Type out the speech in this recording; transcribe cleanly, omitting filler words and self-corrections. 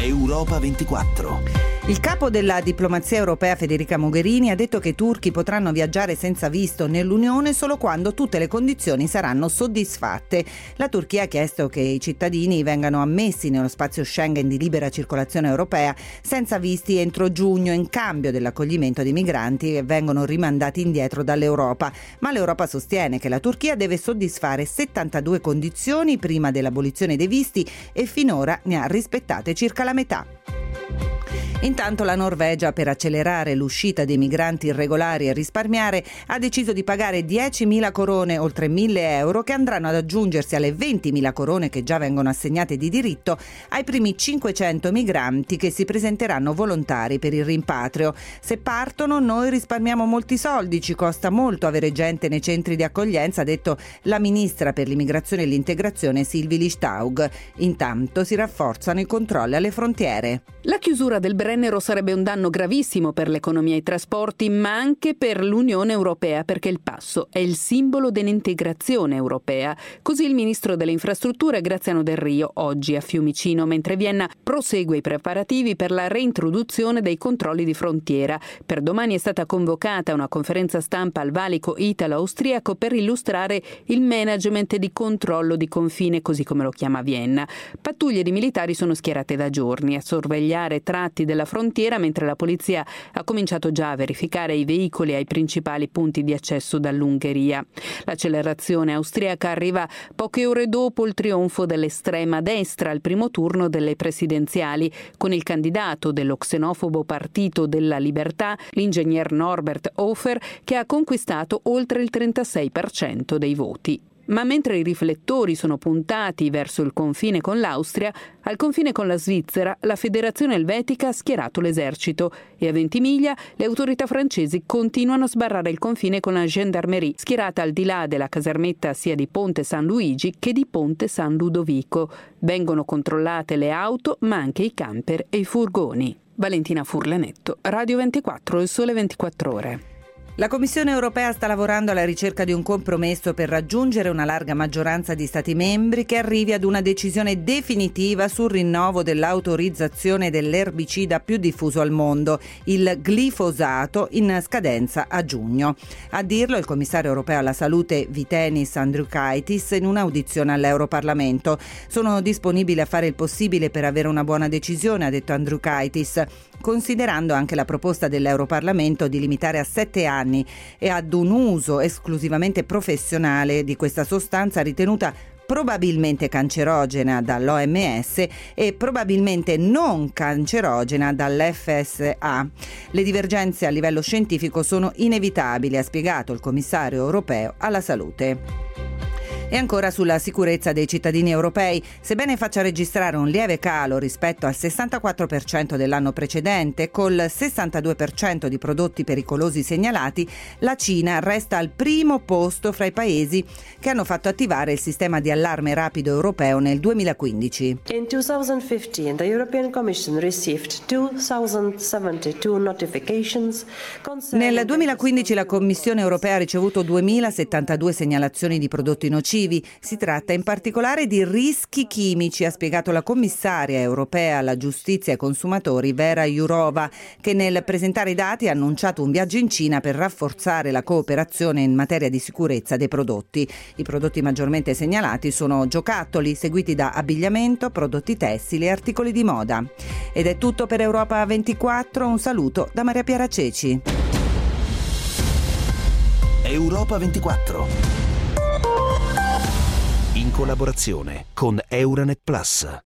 Europa 24. Il capo della diplomazia europea Federica Mogherini ha detto che i turchi potranno viaggiare senza visto nell'Unione solo quando tutte le condizioni saranno soddisfatte. La Turchia ha chiesto che i cittadini vengano ammessi nello spazio Schengen di libera circolazione europea senza visti entro giugno in cambio dell'accoglimento di migranti che vengono rimandati indietro dall'Europa. Ma l'Europa sostiene che la Turchia deve soddisfare 72 condizioni prima dell'abolizione dei visti e finora ne ha rispettate circa la metà. Intanto la Norvegia, per accelerare l'uscita dei migranti irregolari e risparmiare, ha deciso di pagare 10.000 corone, oltre 1.000 euro, che andranno ad aggiungersi alle 20.000 corone che già vengono assegnate di diritto ai primi 500 migranti che si presenteranno volontari per il rimpatrio. Se partono noi risparmiamo molti soldi, ci costa molto avere gente nei centri di accoglienza, ha detto la ministra per l'immigrazione e l'integrazione Sylvie Lichtaug. Intanto si rafforzano i controlli alle frontiere. La chiusura del Brennero sarebbe un danno gravissimo per l'economia e i trasporti, ma anche per l'Unione Europea, perché il passo è il simbolo dell'integrazione europea. Così il ministro delle infrastrutture Graziano Del Rio oggi a Fiumicino, mentre Vienna prosegue i preparativi per la reintroduzione dei controlli di frontiera. Per domani è stata convocata una conferenza stampa al valico italo-austriaco per illustrare il management di controllo di confine, così come lo chiama Vienna. Pattuglie di militari sono schierate da giorni a sorvegliare tratti della frontiera, mentre la polizia ha cominciato già a verificare i veicoli ai principali punti di accesso dall'Ungheria. L'accelerazione austriaca arriva poche ore dopo il trionfo dell'estrema destra al primo turno delle presidenziali, con il candidato dello xenofobo Partito della Libertà, l'ingegner Norbert Hofer, che ha conquistato oltre il 36% dei voti. Ma mentre i riflettori sono puntati verso il confine con l'Austria, al confine con la Svizzera la Federazione Elvetica ha schierato l'esercito e a Ventimiglia le autorità francesi continuano a sbarrare il confine con la Gendarmerie, schierata al di là della casermetta sia di Ponte San Luigi che di Ponte San Ludovico. Vengono controllate le auto, ma anche i camper e i furgoni. Valentina Furlanetto, Radio 24, Il Sole 24 Ore. La Commissione europea sta lavorando alla ricerca di un compromesso per raggiungere una larga maggioranza di Stati membri che arrivi ad una decisione definitiva sul rinnovo dell'autorizzazione dell'erbicida più diffuso al mondo, il glifosato, in scadenza a giugno. A dirlo il commissario europeo alla salute Vytenis Andriukaitis in un'audizione all'Europarlamento. Sono disponibile a fare il possibile per avere una buona decisione, ha detto Andriukaitis, considerando anche la proposta dell'Europarlamento di limitare a 7 anni e ad un uso esclusivamente professionale di questa sostanza ritenuta probabilmente cancerogena dall'OMS e probabilmente non cancerogena dall'FSA. Le divergenze a livello scientifico sono inevitabili, ha spiegato il commissario europeo alla salute. E ancora sulla sicurezza dei cittadini europei, sebbene faccia registrare un lieve calo rispetto al 64% dell'anno precedente, col 62% di prodotti pericolosi segnalati, la Cina resta al primo posto fra i paesi che hanno fatto attivare il sistema di allarme rapido europeo nel 2015. In 2015, the European Commission received 2072 notifications. Nel 2015 la Commissione europea ha ricevuto 2072 segnalazioni di prodotti nocivi. Si tratta in particolare di rischi chimici, ha spiegato la commissaria europea alla giustizia e ai consumatori Vera Jourova, che nel presentare i dati ha annunciato un viaggio in Cina per rafforzare la cooperazione in materia di sicurezza dei prodotti. I prodotti maggiormente segnalati sono giocattoli, seguiti da abbigliamento, prodotti tessili e articoli di moda. Ed è tutto per Europa 24, un saluto da Maria Piera Ceci. Europa 24. In collaborazione con Euranet Plus.